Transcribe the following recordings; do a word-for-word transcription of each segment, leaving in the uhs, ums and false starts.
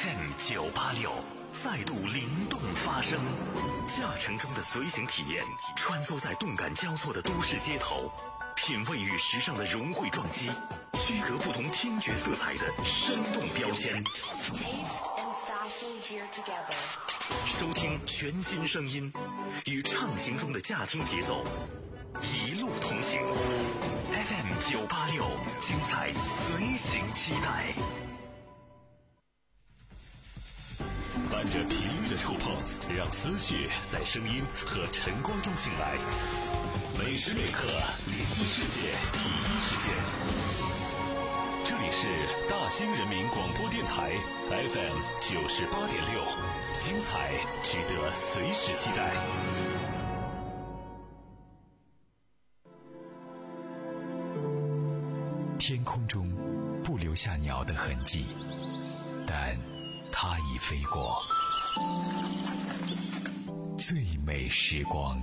F M 九八六再度灵动发声，驾乘中的随行体验，穿梭在动感交错的都市街头，品味与时尚的融汇撞击，区隔不同听觉色彩的生动标签。收听全新声音，与畅行中的驾听节奏，一路同行。F M 九八六，精彩随行期待。伴着频率的触碰，让思绪在声音和晨光中醒来。每时每刻连接世界第一时间。这里是大兴人民广播电台 F M 九十八点六，精彩值得随时期待。天空中不留下鸟的痕迹，但它已飞过。最美时光。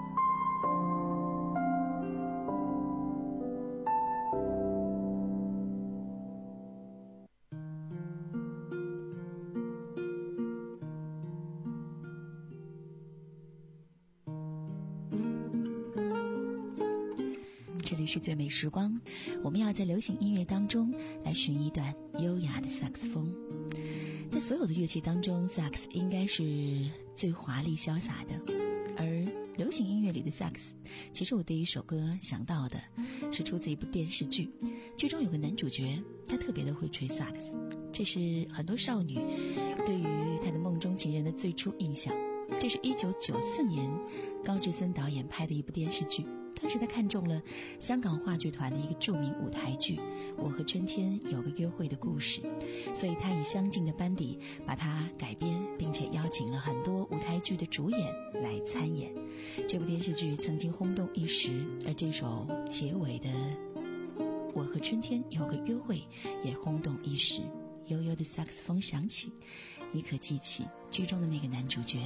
这里是最美时光，我们要在流行音乐当中来寻一段优雅的萨克斯风。在所有的乐器当中，萨克斯应该是最华丽潇洒的，而流行音乐里的萨克斯，其实我第一首歌想到的是出自一部电视剧，剧中有个男主角，他特别的会吹萨克斯，这是很多少女对于他的梦中情人的最初印象。这是一九九四年高志森导演拍的一部电视剧，当时他看中了香港话剧团的一个著名舞台剧《我和春天有个约会的故事》，所以他以相近的班底把它改编，并且邀请了很多舞台剧的主演来参演。这部电视剧曾经轰动一时，而这首结尾的《我和春天有个约会》也轰动一时。悠悠的萨克斯风响起，你可记起剧中的那个男主角？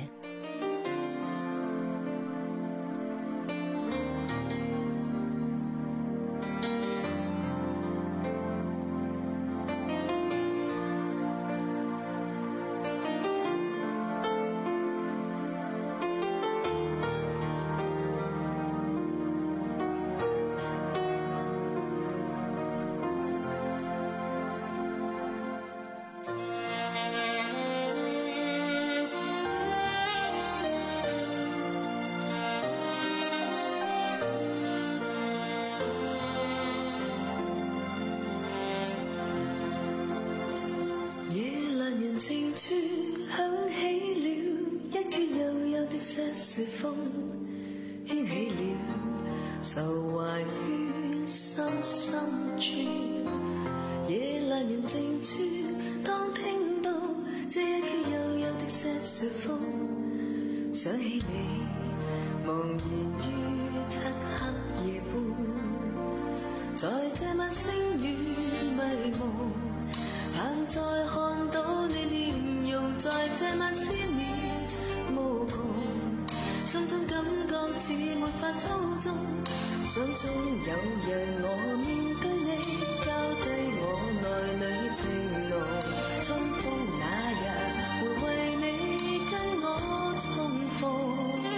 西風掀起了愁懷於心深處，夜闌人靜處，當聽到這一闕幽幽的些些風，想起你茫然於漆黑夜半，在這晚星雨迷蒙，盼再看到你臉容，在這晚思念無窮，心中感覺似沒法操縱，想中有日我面對你，交低我內裏情濃，春風那日會為你跟我重逢，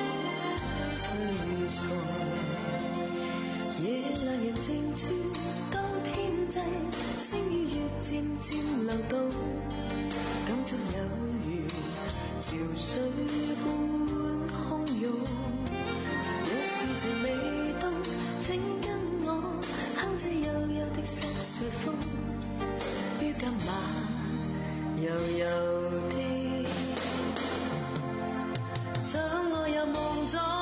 吹送夜闌人靜處，當天際星與月漸漸流動，感觸有如潮水般洶湧，若是情未到，請跟我哼這幽幽的些些風，於今晚悠悠的想我入夢中。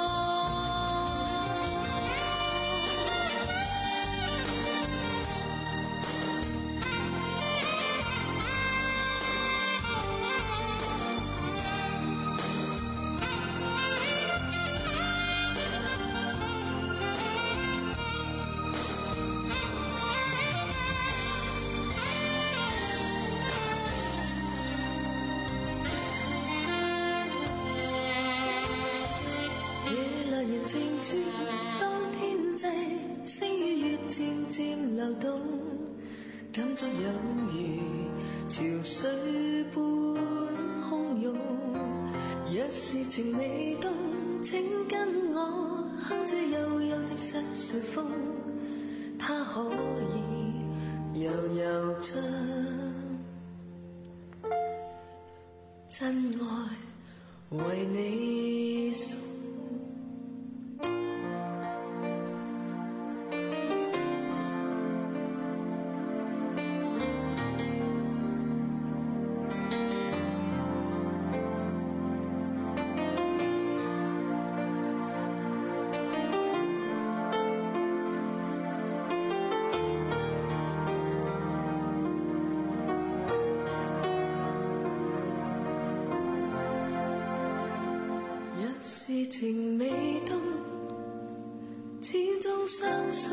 靜處，當天際星與月漸漸流動，感觸有如潮水般洶湧，若是情未凍，請跟我哼這悠悠的細碎風，它可以悠悠將真愛為你送。是情未凍，始終相信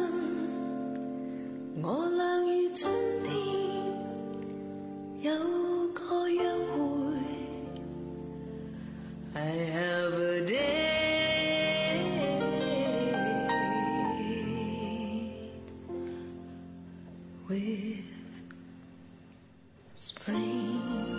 我倆於春天有個約會。I have a date with spring。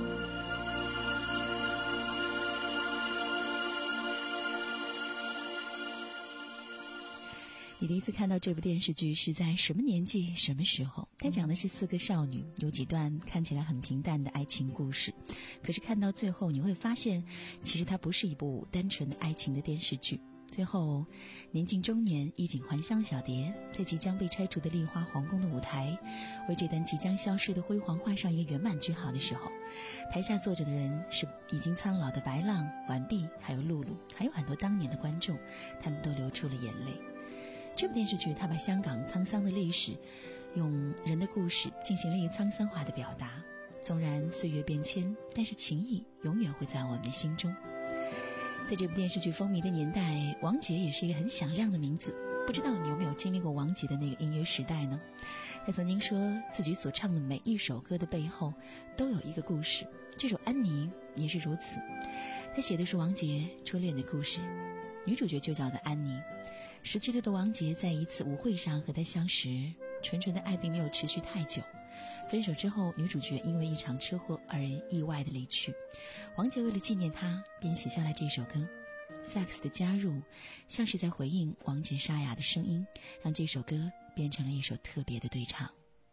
你第一次看到这部电视剧是在什么年纪什么时候？它讲的是四个少女，有几段看起来很平淡的爱情故事，可是看到最后你会发现，其实它不是一部单纯的爱情的电视剧。最后年近中年衣锦还乡小蝶在即将被拆除的丽花皇宫的舞台，为这段即将消失的辉煌画上一个圆满句号的时候，台下坐着的人是已经苍老的白浪、完璧还有露露，还有很多当年的观众，他们都流出了眼泪。这部电视剧它把香港沧桑的历史用人的故事进行了一个沧桑化的表达，纵然岁月变迁，但是情谊永远会在我们的心中。在这部电视剧风靡的年代，王杰也是一个很响亮的名字，不知道你有没有经历过王杰的那个音乐时代呢？他曾经说自己所唱的每一首歌的背后都有一个故事，这首《安妮》也是如此。他写的是王杰初恋的故事，女主角就叫做安妮。十七岁的王杰在一次舞会上和她相识，纯纯的爱并没有持续太久。分手之后，女主角因为一场车祸而意外的离去。王杰为了纪念她，便写下了这首歌。萨克斯的加入，像是在回应王杰沙哑的声音，让这首歌变成了一首特别的对唱。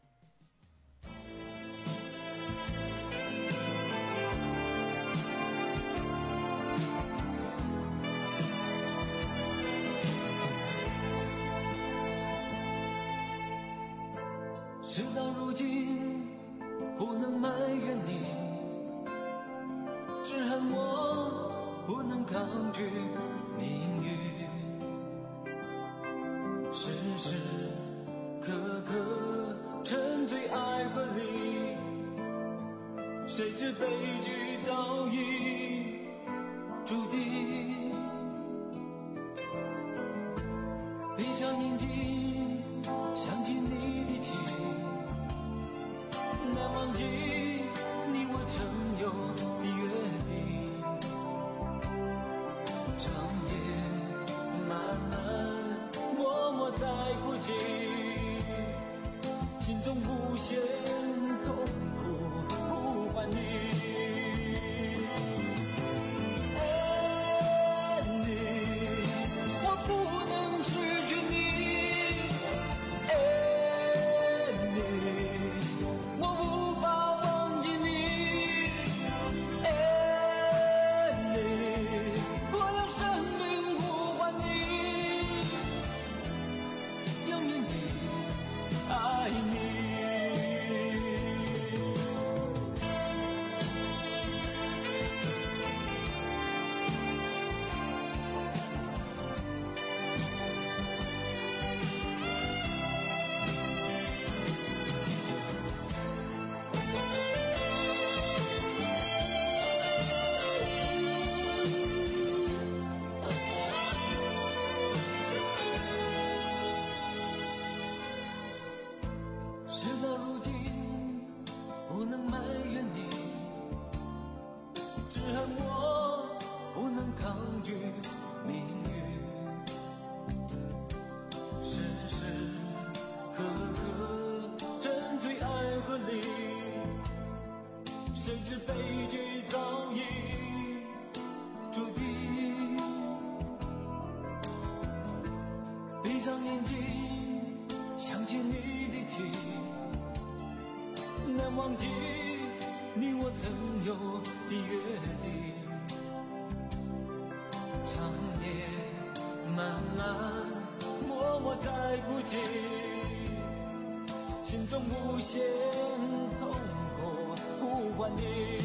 事到如今不能埋怨你，只恨我不能抗拒命运，时时刻刻沉醉爱河里，谁知悲剧早已注定。闭上眼睛想起你的情，难忘记你我曾有的约定，长夜漫漫默默在哭泣，心中无限痛苦呼唤你。 谁知悲剧早已注定。闭上眼睛，想起你的情，难忘记你我曾有的约定。长夜漫漫，默默在哭泣，心中无限痛苦呼唤你。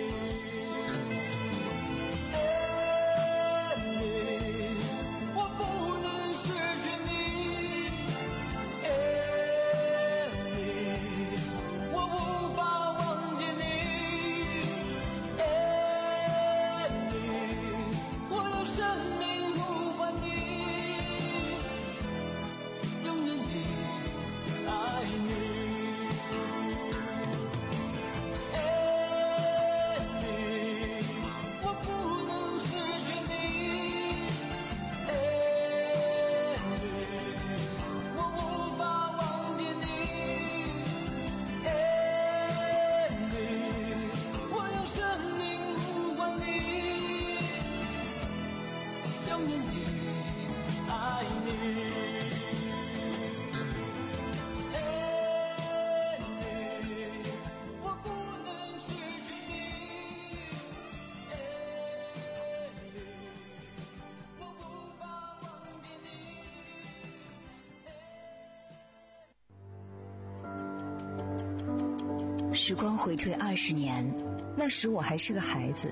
时光回退二十年， 那时我还是个孩子，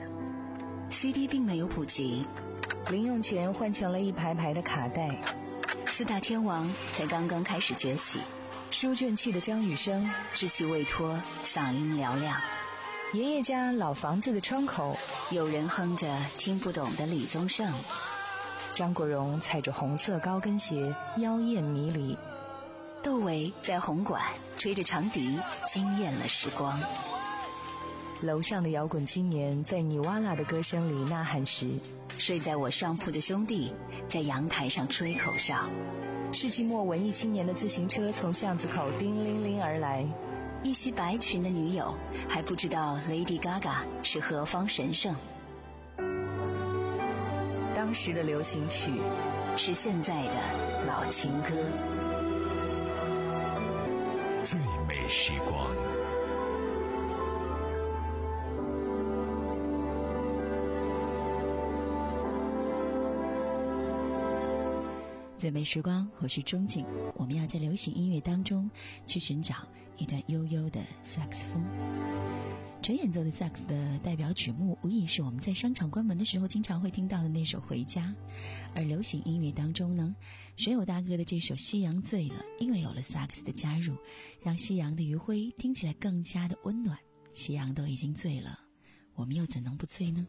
C D 并没有普及， 零用钱换成了一排排的卡带， 四大天王才刚刚开始崛起， 书卷气的张雨生稚气未脱，嗓音嘹亮， 爷爷家老房子的窗口有人哼着听不懂的李宗盛， 张国荣踩着红色高跟鞋妖艳迷离， 窦唯在红馆吹着长笛惊艳了时光。 楼上的摇滚青年在尼瓦拉的歌声里呐喊时， 睡在我上铺的兄弟在阳台上吹口哨。 世纪末文艺青年的自行车从巷子口叮铃铃而来， 一袭白裙的女友还不知道 Lady Gaga 是何方神圣。 当时的流行曲是现在的老情歌。 最美时光， 最美时光，我是钟景。我们要在流行音乐当中去寻找一段悠悠的萨克斯风。纯演奏的萨克斯的代表曲目，无疑是我们在商场关门的时候经常会听到的那首《回家》。而流行音乐当中呢，水友大哥的这首《夕阳醉了》，因为有了萨克斯的加入，让夕阳的余晖听起来更加的温暖。夕阳都已经醉了，我们又怎能不醉呢？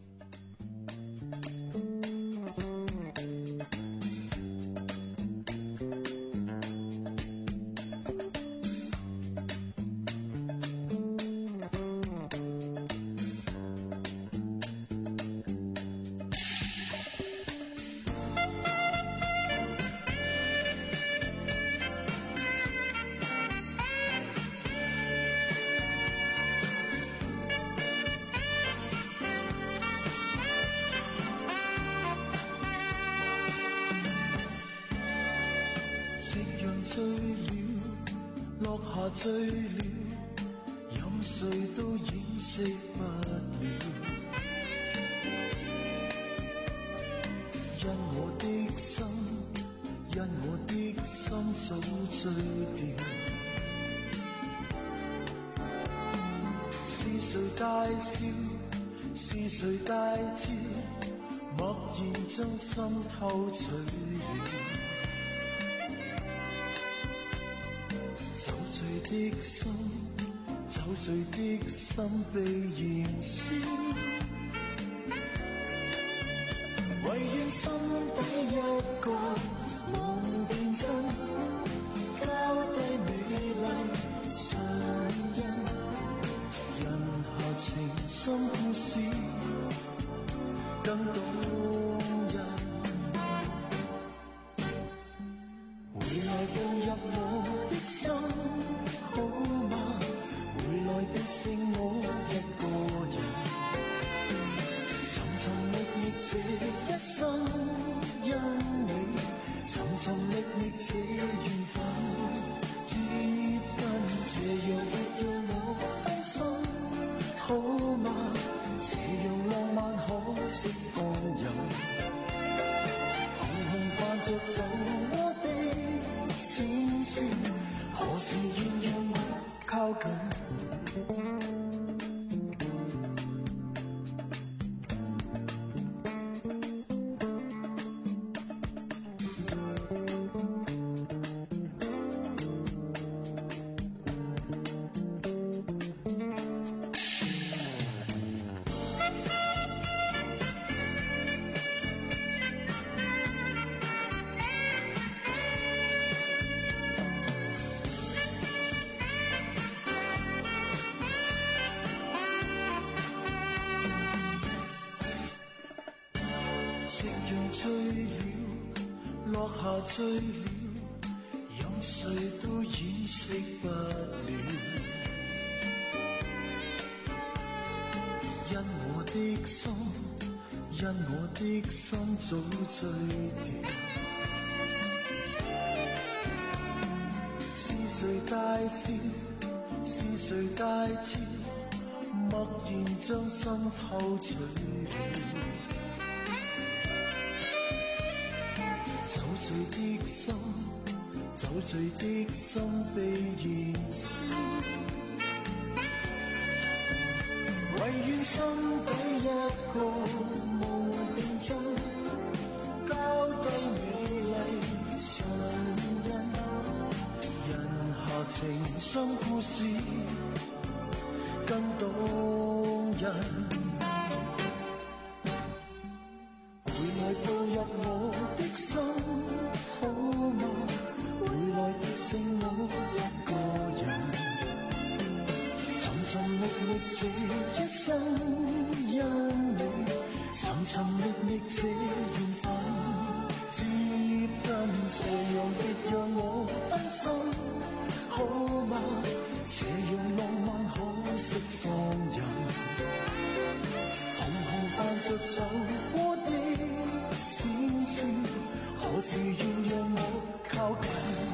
醉了，落下醉了，任谁都掩饰不了。因我的心，因我的心早醉掉。是谁大笑？是谁大叫？默然将心偷取了。酒醉的心，酒醉的心被燃烧，唯愿心底一个梦變真，交低美麗唇印，人下情深故事更動人。回來步入我的心好嗎？回來別剩我一個尋覓覓這緣分，接近這樣亦讓我分心，好嗎？這樣浪漫可惜放任，紅紅伴着走我的視線，何時願讓我靠近？醉了，落下醉了，任誰都掩飾不了。因我的心，因我的心早醉掉。是誰大笑？是誰大叫？默然將心偷取了。酒醉的心，酒醉的心被燃燒，唯願心底一個夢變真，交低美麗唇印，人下情深故事更動人。回來步入我的心，好嗎？回來別剩我一個人，尋尋覓覓這一生，因你尋尋覓覓這緣分，接近這樣亦讓我分心，好嗎？這樣浪漫可惜放任，紅紅伴着走過的視線，何時願讓我靠近？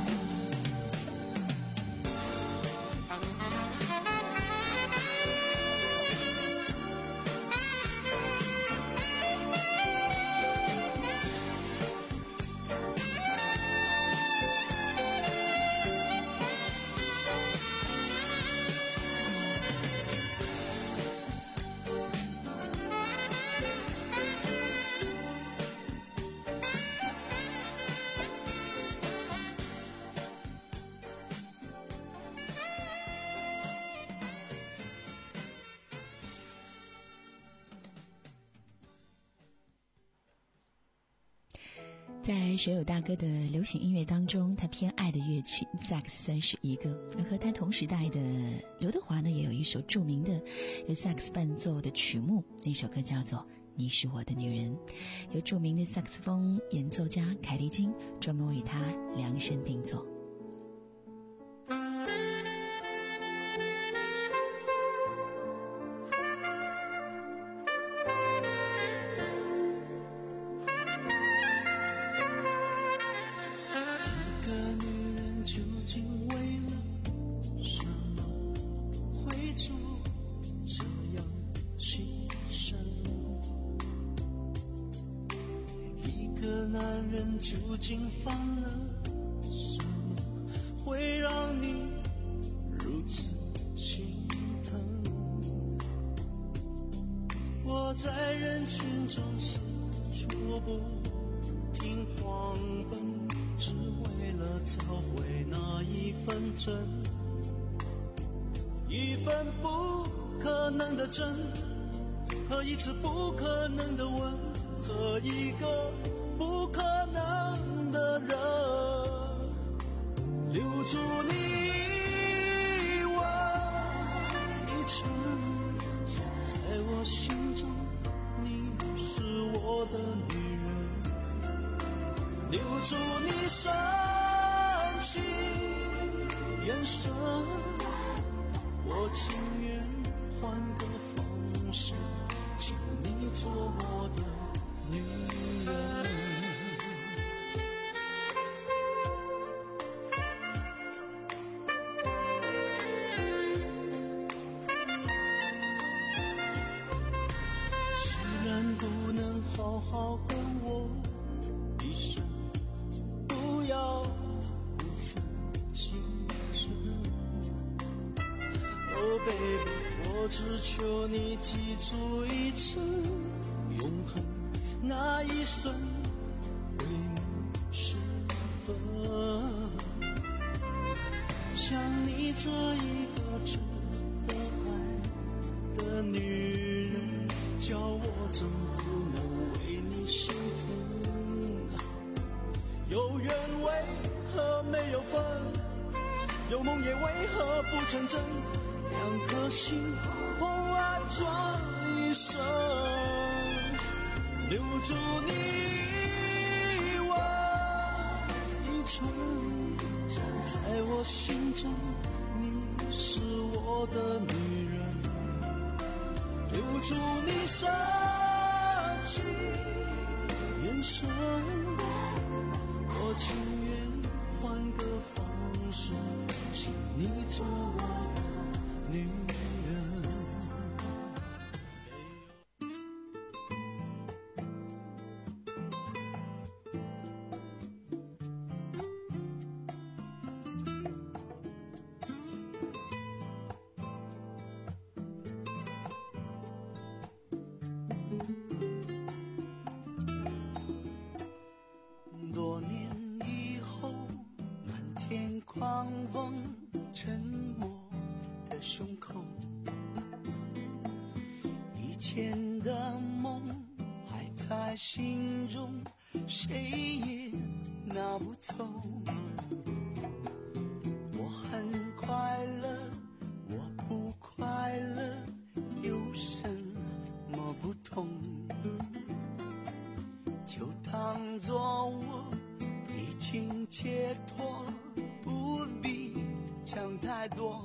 在所有大哥的流行音乐当中，他偏爱的乐器萨克斯算是一个。而和他同时代的刘德华呢，也有一首著名的由萨克斯伴奏的曲目，那首歌叫做《你是我的女人》，由著名的萨克斯风演奏家凯利金专门为他量身定做。 究竟犯了什么，会让你如此心疼？我在人群中四处不停狂奔，只为了找回那一分真，一份不可能的真，和一次不可能的吻，和一个不可能的人，留住你我一程，在我心中你是我的女人，留住你深情眼神，我情愿换个方式，请你做我的女人。 Oh baby， 我只求你记住一次，永恒那一瞬为你失分。像你这一个值得爱的女人，叫我怎不能为你心疼？有缘为何没有分？有梦也为何不成真？两颗心碰爱撞一生，留住你我一寸，在我心中你是我的女人，留住你深情眼神，我情愿换个方式，请你做我的女人。多年以后，漫天狂风沉默的胸口，以前的梦还在心中，谁也拿不走。我很快乐，我不快乐，有什么不同？就当作我已经解脱，不必讲太多。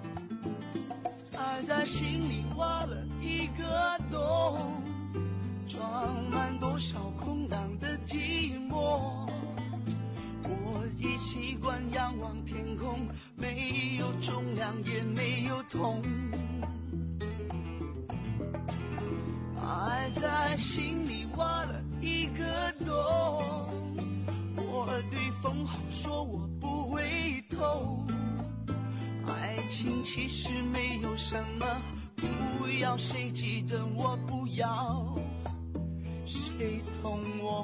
爱在心里挖了一个洞，装满多少空荡的寂寞。我已习惯仰望天空，没有重量也没有痛。爱在心里挖了一个洞，我对风好说我不会痛。爱情其实没有什么，不要谁记得我，不要谁痛我。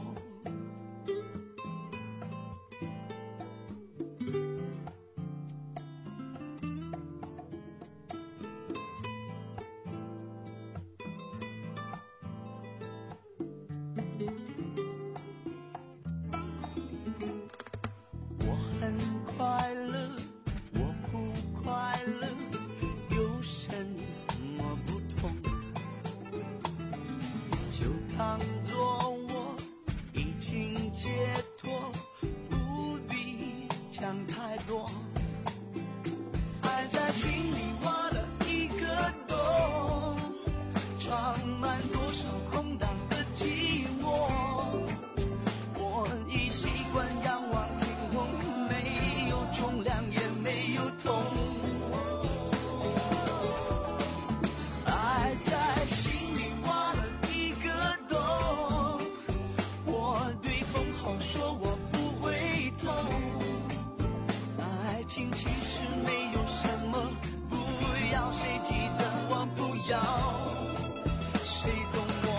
我很快乐，我不快乐，有什么不同？就当作我已经解脱，不必讲太多。爱在心里挖了一个洞，装满多少空荡的寂寞。我已习惯仰望天空，没有重量也没有痛。爱在心里挖了一个洞，我对风好说我不会痛。爱情其实没有什么，不要谁记得我，不要谁懂我。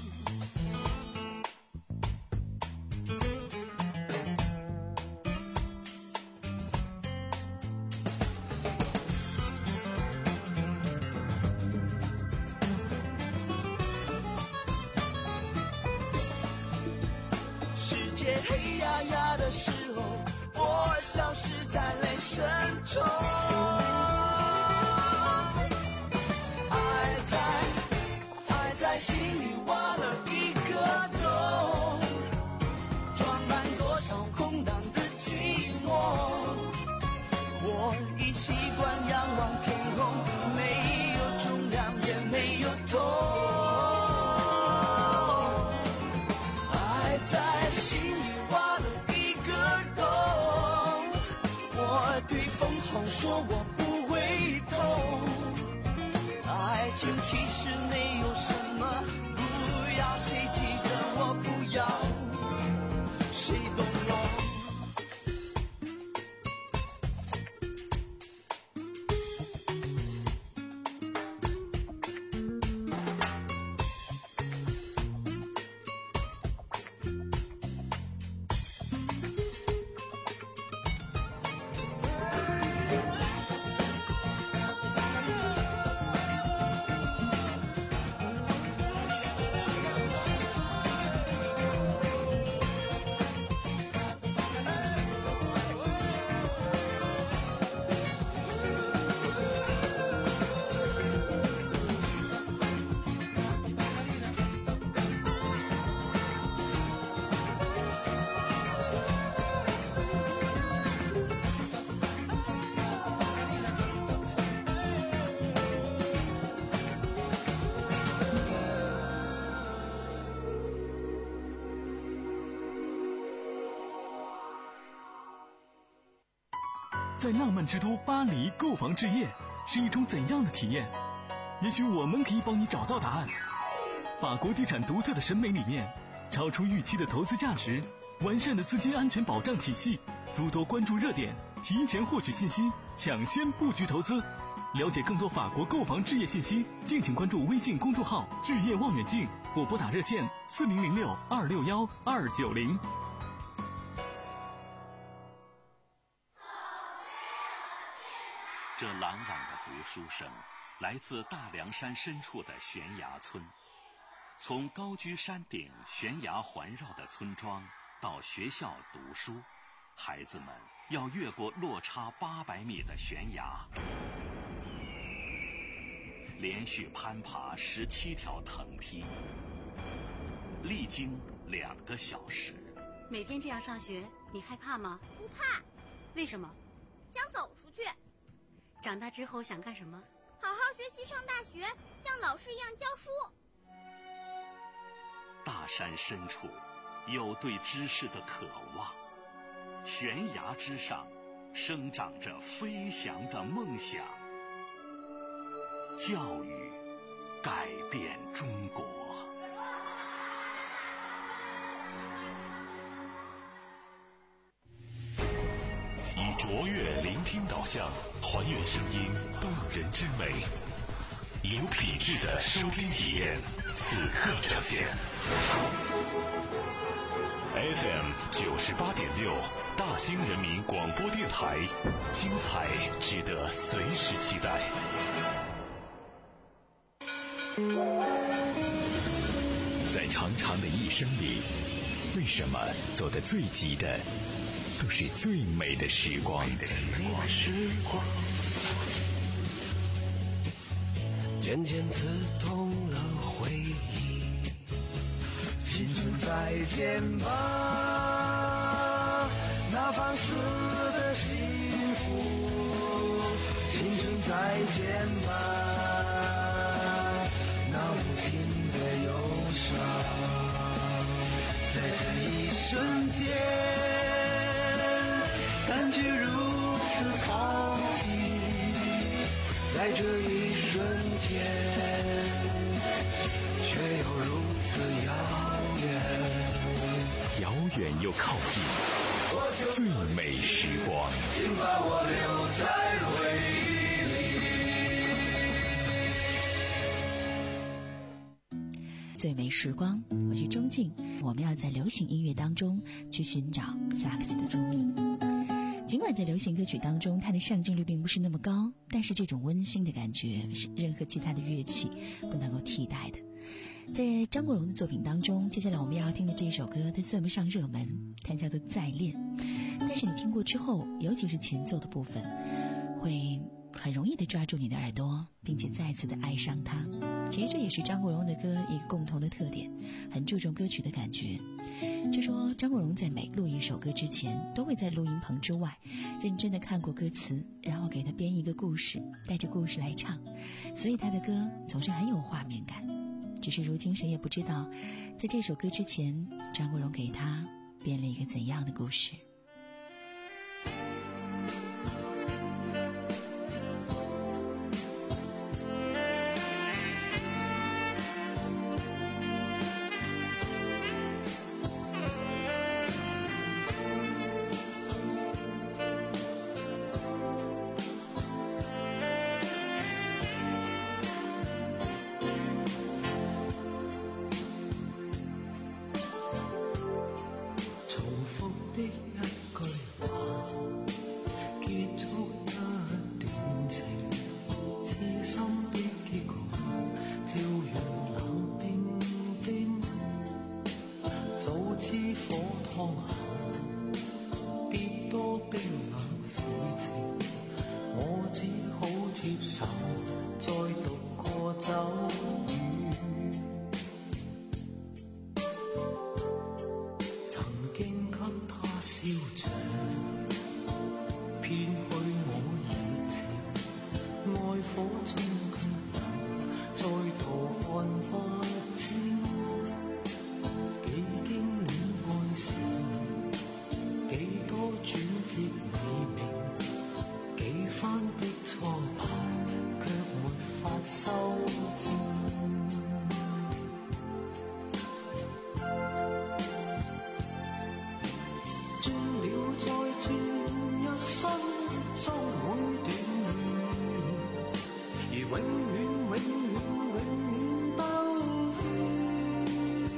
世界黑压压的时候，我消失在泪声中。爱在爱在心里挖了一个洞，装满多少空荡的寂寞。我已习惯仰望天空，没有重量也没有痛。在心里挖了一个洞，我对风好说我不会痛。爱情其实没有什么，不要谁记得我，不要谁懂我。 在浪漫之都巴黎购房置业是一种怎样的体验？也许我们可以帮你找到答案。法国地产独特的审美理念，超出预期的投资价值，完善的资金安全保障体系，诸多关注热点，提前获取信息，抢先布局投资。了解更多法国购房置业信息，敬请关注微信公众号置业望远镜，或拨打热线四零零六二六幺二九零。 这朗朗的读书声来自大凉山深处的悬崖村。从高居山顶悬崖环绕的村庄到学校读书，孩子们要越过落差八百米的悬崖，连续攀爬十七条藤梯，历经两个小时。 每天这样上学，你害怕吗？ 不怕。 为什么？ 想走出去。 长大之后想干什么？ 好好学习，上大学，像老师一样教书。 大山深处有对知识的渴望，悬崖之上生长着飞翔的梦想。教育改变中国。以卓越聆听导向，还原声音动人之美，有品质的收听体验，此刻呈现。F M 九十八点六，大兴人民广播电台，精彩值得随时期待。 在长长的一生里，为什么走得最急的都是最美的时光？ 渐渐刺痛了回忆。 青春再见吧，那放肆的幸福。青春再见吧，那无情的忧伤。在这一瞬间，感觉如此靠近，在这一瞬间，却又如此遥远， 遥远又靠近，最美时光。 请把我留在回忆里。最美时光，我是钟静。我们要在流行音乐当中去寻找萨克斯的踪影。尽管在流行歌曲当中它的上镜率并不是那么高，但是这种温馨的感觉是任何其他的乐器不能够替代的。在张国荣的作品当中，接下来我们要听的这首歌它算不上热门，它叫做《再恋》，但是你听过之后，尤其是前奏的部分，会很容易的抓住你的耳朵，并且再次的爱上它。其实这也是张国荣的歌一个共同的特点，很注重歌曲的感觉。据说张国荣在每录一首歌之前，都会在录音棚之外认真的看过歌词，然后给他编一个故事，带着故事来唱，所以他的歌总是很有画面感。只是如今谁也不知道，在这首歌之前，张国荣给他编了一个怎样的故事。 修正。轉了再轉，一生終會短，而永遠永遠永遠兜圈。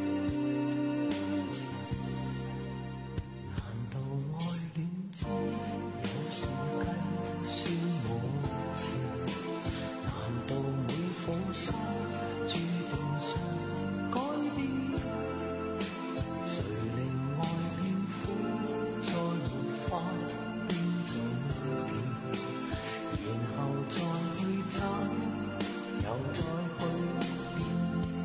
難道愛戀只有時計算無情？難道每顆心注定想改變？誰令愛變苦，再沒法變做甜，然後再去找，又再去變。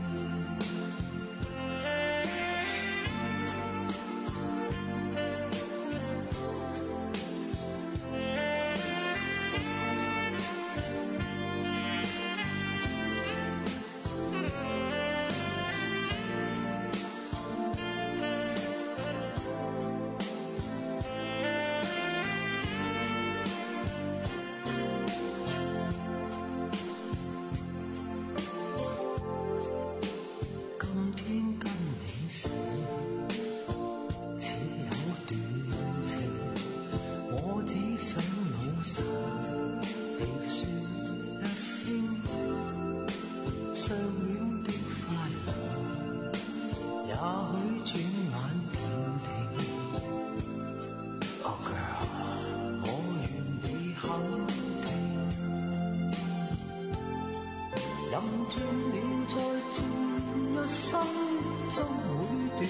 今天跟你時只有短情，我只想老實地說一聲，相戀的快樂，也許轉眼便停。Oh girl，我願你肯聽，任轉了再轉。一生終會短，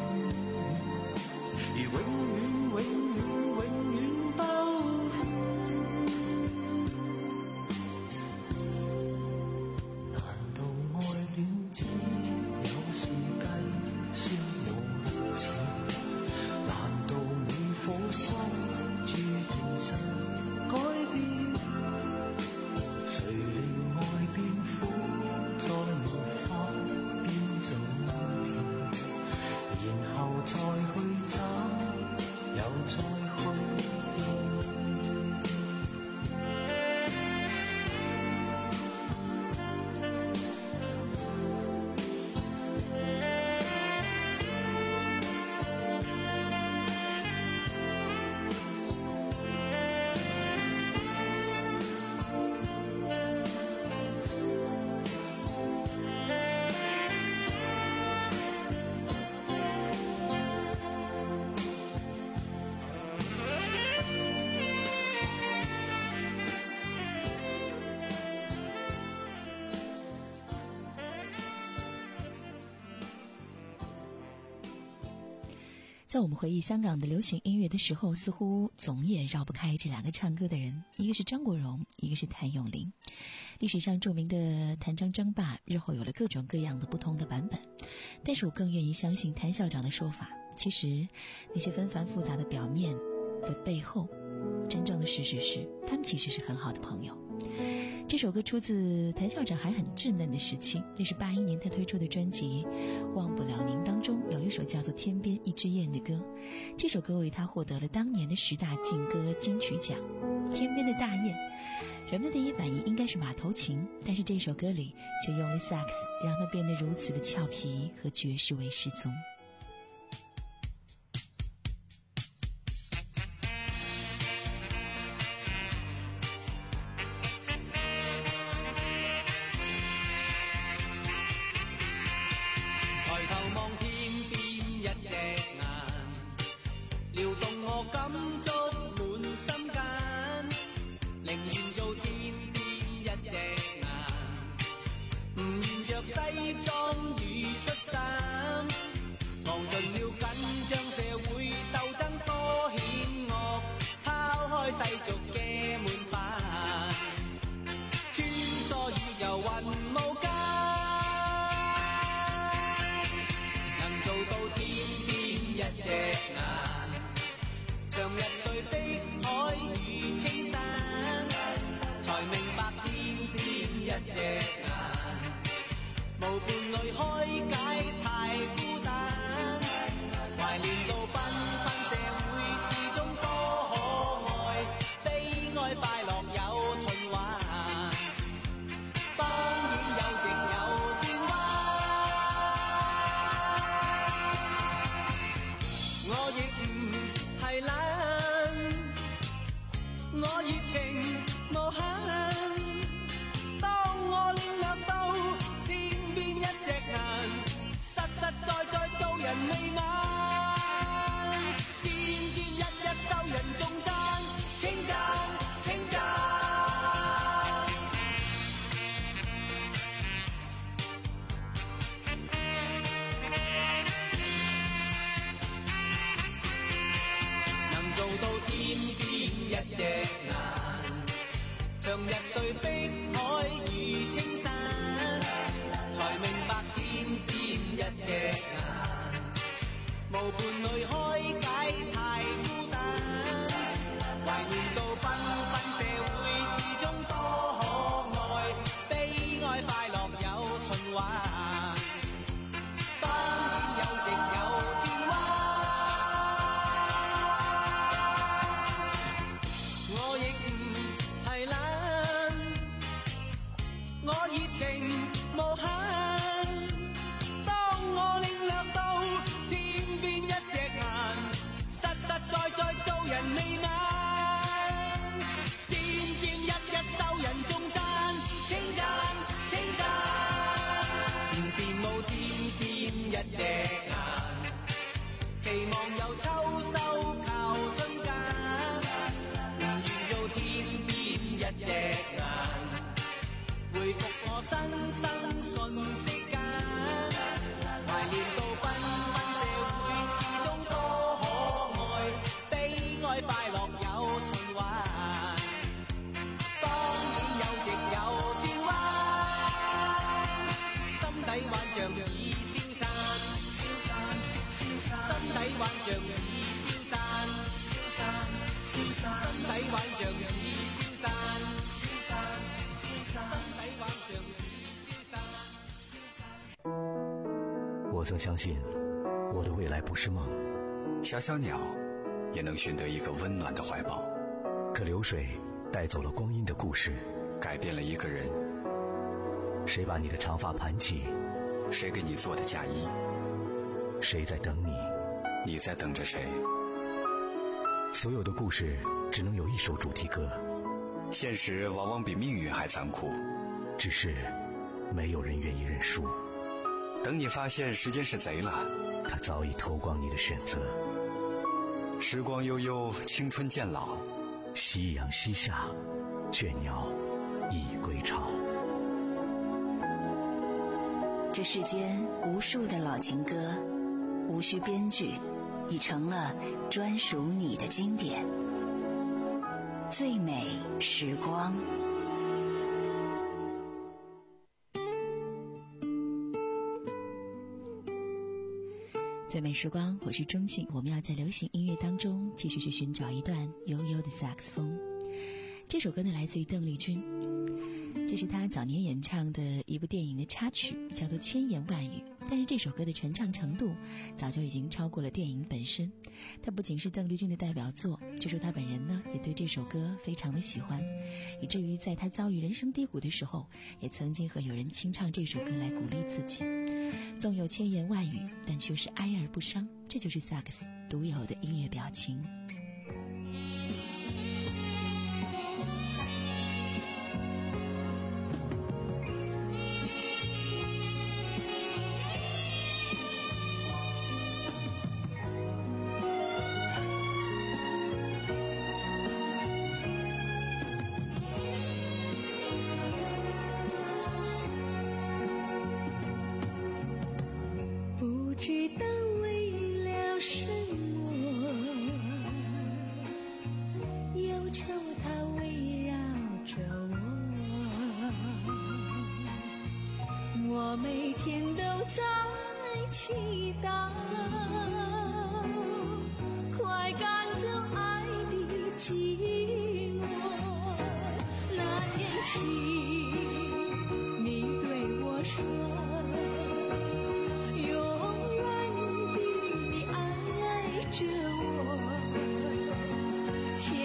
而永遠永遠永遠兜圈。難道愛戀只有時計算無情？難道每顆心注定想改變？誰令愛變苦，再無法變做甜，然後再去找，又再去變。 在我们回忆香港的流行音乐的时候，似乎总也绕不开这两个唱歌的人，一个是张国荣，一个是谭咏麟。历史上著名的谭张争霸日后有了各种各样的不同的版本，但是我更愿意相信谭校长的说法，其实那些纷繁复杂的表面的背后，真正的事实是他们其实是很好的朋友。这首歌出自谭校长还很稚嫩的时期，那是八一年他推出的专辑《忘不了您》当中有一首叫做《天边一只雁》的歌，这首歌为他获得了当年的十大劲歌金曲奖。天边的大雁，人们的第一反应应该是马头琴，但是这首歌里却用了萨克斯，让它变得如此的俏皮和爵士味十足。 撩動我感觸滿心間，寧願做天邊一隻雁，唔願着西裝與恤衫，忘盡了緊張社會鬥爭多險惡，拋開世俗嘅門檻，穿梭宇宙雲霧間，能做到天邊一隻雁。像一對碧海與青山，才明白天邊一隻雁，無伴侶開解太孤單，懷念到繽紛社會始終多可愛，悲哀快樂有循環。 情無限。當我領略到天邊一隻眼，實實在在做人未晚，漸漸日日受人頌讚，稱讚稱讚，唔羨慕天邊一隻眼，期望有秋收靠春間，唔願做天邊一隻眼，回復我新生瞬息間，懷念到繽紛社會始終多可愛，悲哀快樂有循環，當然有亦有轉彎，心底幻象已消散，消散消散，心底幻象已消散，消散消散，心底幻象已消散，消散消散，心底幻象已消散，消散。 我曾相信我的未来不是梦， 小小鸟也能寻得一个温暖的怀抱， 可流水带走了光阴的故事， 改变了一个人。 谁把你的长发盘起？ 谁给你做的嫁衣？ 谁在等你？ 你在等着谁？ 所有的故事只能有一首主题歌， 现实往往比命运还残酷， 只是没有人愿意认输。 等你发现时间是贼了， 他早已偷光你的选择。 时光悠悠，青春渐老， 夕阳西下，倦鸟已归巢。 这世间无数的老情歌，无需编剧，已成了专属你的经典。最美时光。 最美时光，我是钟静，我们要在流行音乐当中继续去寻找一段悠悠的萨克斯风。这首歌呢来自于邓丽君，这是她早年演唱的一部电影的插曲，叫做《千言万语》。但是这首歌的传唱程度早就已经超过了电影本身，它不仅是邓丽君的代表作，就说她本人呢也对这首歌非常的喜欢，以至于在她遭遇人生低谷的时候，也曾经和有人清唱这首歌来鼓励自己。纵有千言万语，但却是哀而不伤，这就是萨克斯独有的音乐表情。 不知道为了什么，忧愁它围绕着我，我每天都在祈祷，快赶走爱的寂寞。那天起，你对我说，着我千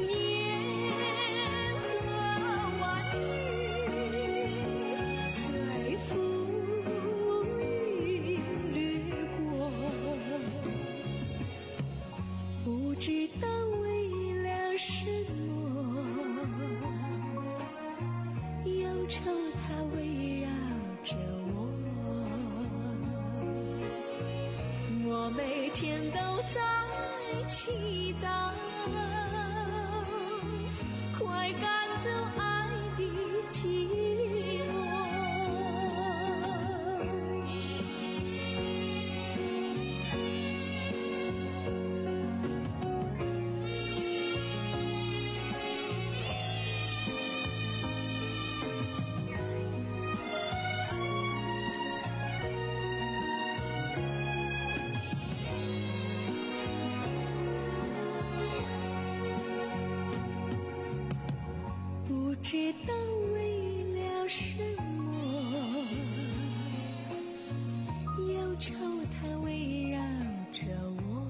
言和万语，随浮云掠过，不知道为了什么，忧愁它围绕着我，我每天都在祈祷，快赶走爱的寂寞。不知道为了什么，忧愁它围绕着我，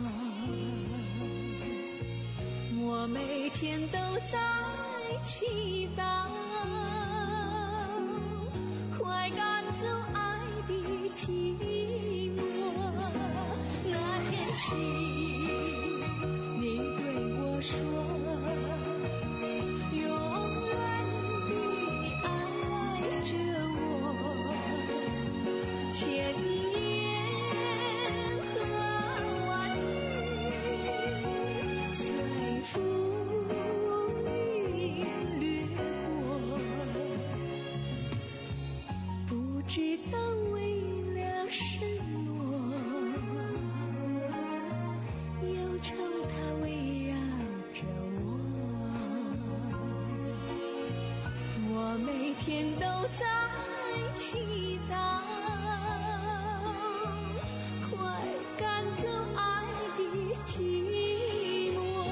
我每天都在祈祷， 快赶走爱的寂寞。那天起，你对我说，永远地爱着我，千言和万语随风不知道为了什么，忧愁它围绕着我，我每天都在祈祷，快赶走爱的寂寞。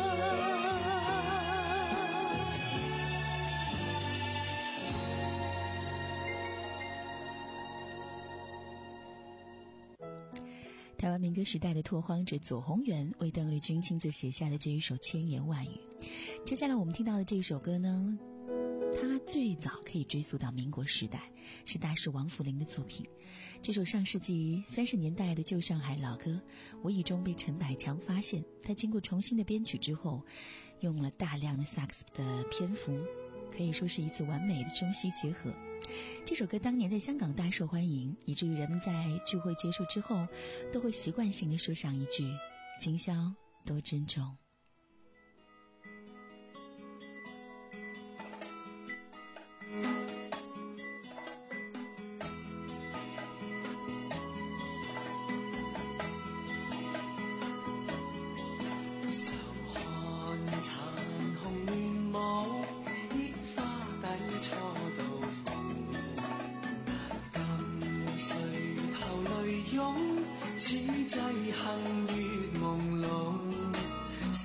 台湾民歌时代的拓荒者左宏元为邓丽君亲自写下的这一首千言万语。接下来我们听到的这一首歌呢，它最早可以追溯到民国时代，是大师王福林的作品。这首上世纪三十年代的旧上海老歌，无意中被陈百强发现，他经过重新的编曲之后，用了大量的萨克斯的篇幅，可以说是一次完美的中西结合。这首歌当年在香港大受欢迎，以至于人们在聚会结束之后都会习惯性地说上一句今宵多珍重。 此際幸月朦朧，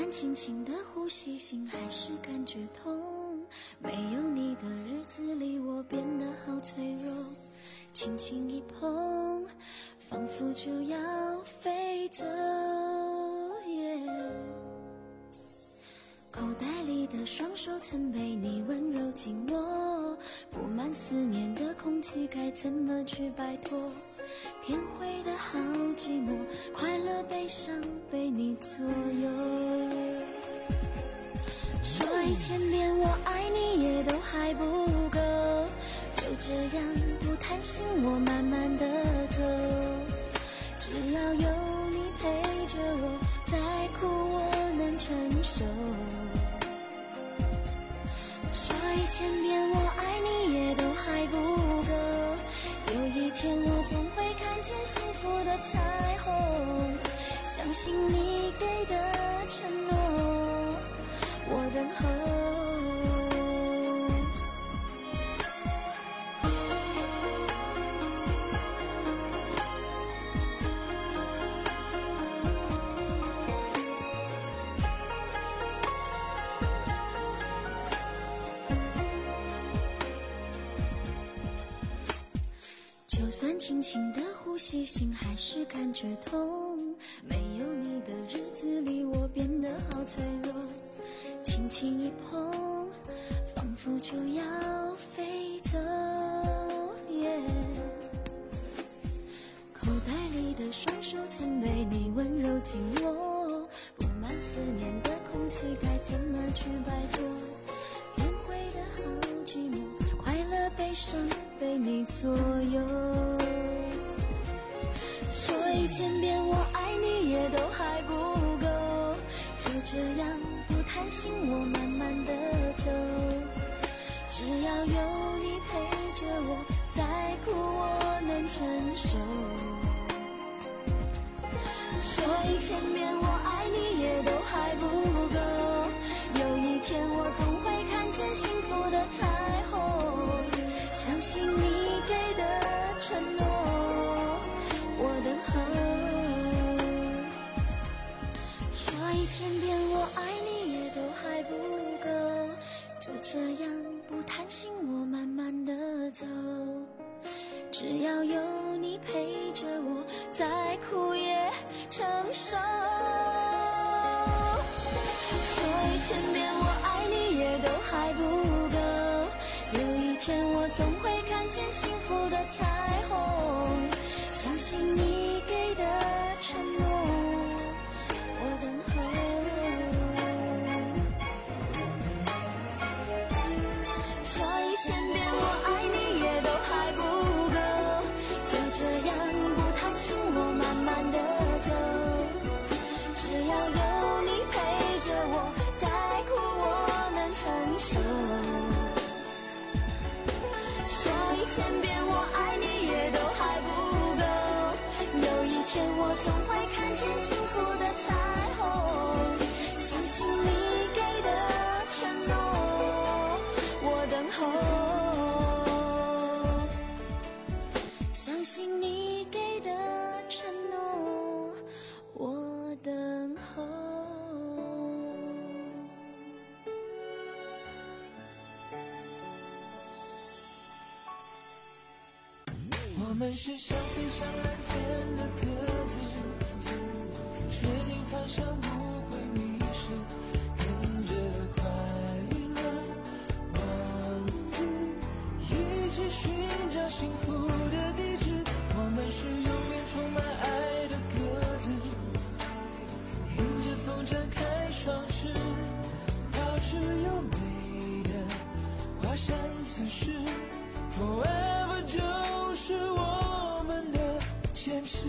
算轻轻的呼吸，心还是感觉痛。没有你的日子里，我变得好脆弱。轻轻一碰，仿佛就要飞走。yeah、口袋里的双手曾被你温柔紧握，布满思念的空气该怎么去摆脱？天灰的好寂寞，快乐悲伤被你左右。说一千遍我爱你也都还不够，就这样不贪心我慢慢的走。只要有你陪着我，再苦我能承受。说一千遍我爱你也都还不够，有一天我总会看见幸福的彩虹。相信你给的承诺，我等候。就算轻轻的呼吸，心还是感觉痛。没有你的日子里，我变得好脆弱。轻轻一碰，仿佛就要飞走。yeah、口袋里的双手曾被你温柔紧握，布满思念的空气该怎么去摆脱？天灰的好寂寞，快乐悲伤被你左右。说一千遍我爱你也都还不够，就这样不贪心我慢慢的走。只要有你陪着我，再苦我能承受。说一千遍我爱你也都还不够，有一天我总会看见幸福的彩虹。相信你给的承诺，我等候。说一千遍我爱你也都还不够，就这样不贪心我慢慢的走。只要有你陪着我，再苦也承受。说一千遍我爱你也都还不够，有一天我总会看见幸福的彩虹。相信你给的承诺，我等候。说一千遍我爱你也都还不够，就这样不贪心我慢慢的走。只要有你陪着我，再苦我能承受。说一千遍我爱你也都还不够，有一天我总会看见幸福的彩虹。相信你给的承诺，我等候。相信你给的承诺，我等候。 我们是想飞上蓝天的鸽子，确定方向不会迷失，跟着快乐王子一起寻找幸福的地址。我们是永远充满爱的鸽子，迎着风展开双翅，保持优美的滑翔姿势。Forever 就是我们的坚持。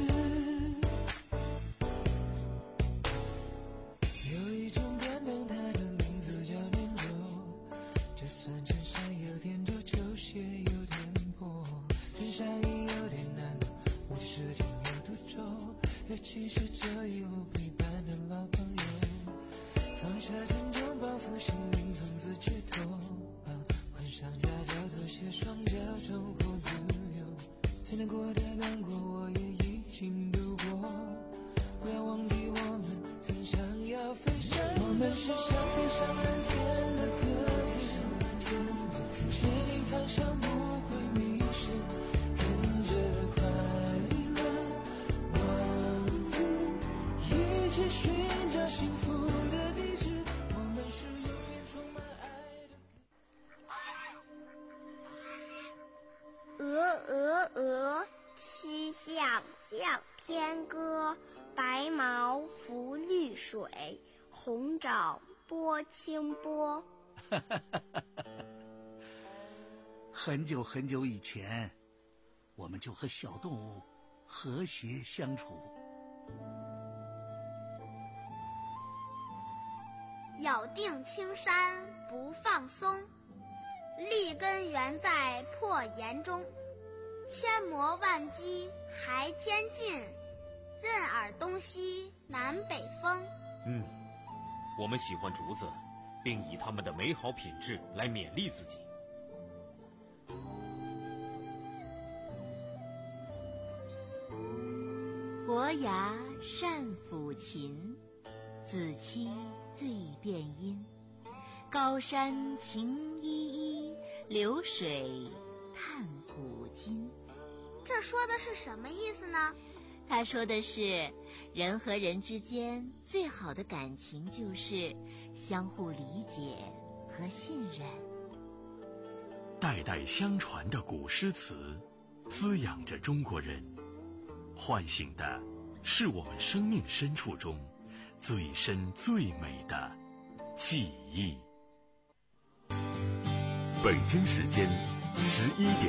有一种感动，它的名字叫念旧，就算衬衫有点皱，球鞋有点破，穿上衣有点难懂，无视情有独钟，尤其是这一路陪伴的老朋友。放下沉重包袱，心灵从此解脱，换上夹脚拖鞋，双脚重获自由。最难过的难过我也已经度过，不要忘记我们曾想要飞翔。 起寻找幸福的地址，我们是永远充满爱的。鹅鹅鹅，曲项向天歌，白毛浮绿水，红掌拨清波。 很久很久以前，我们就和小动物和谐相处。 咬定青山不放松，立根原在破岩中。千磨万击还坚劲，任尔东西南北风。 嗯，我们喜欢竹子，并以它们的美好品质来勉励自己。 伯牙善抚琴，子期最辨音。高山晴依依，流水叹古今。 这说的是什么意思呢？ 他说的是，人和人之间最好的感情就是相互理解和信任。 代代相传的古诗词，滋养着中国人，唤醒的是我们生命深处中最深最美的记忆。北京时间十一点。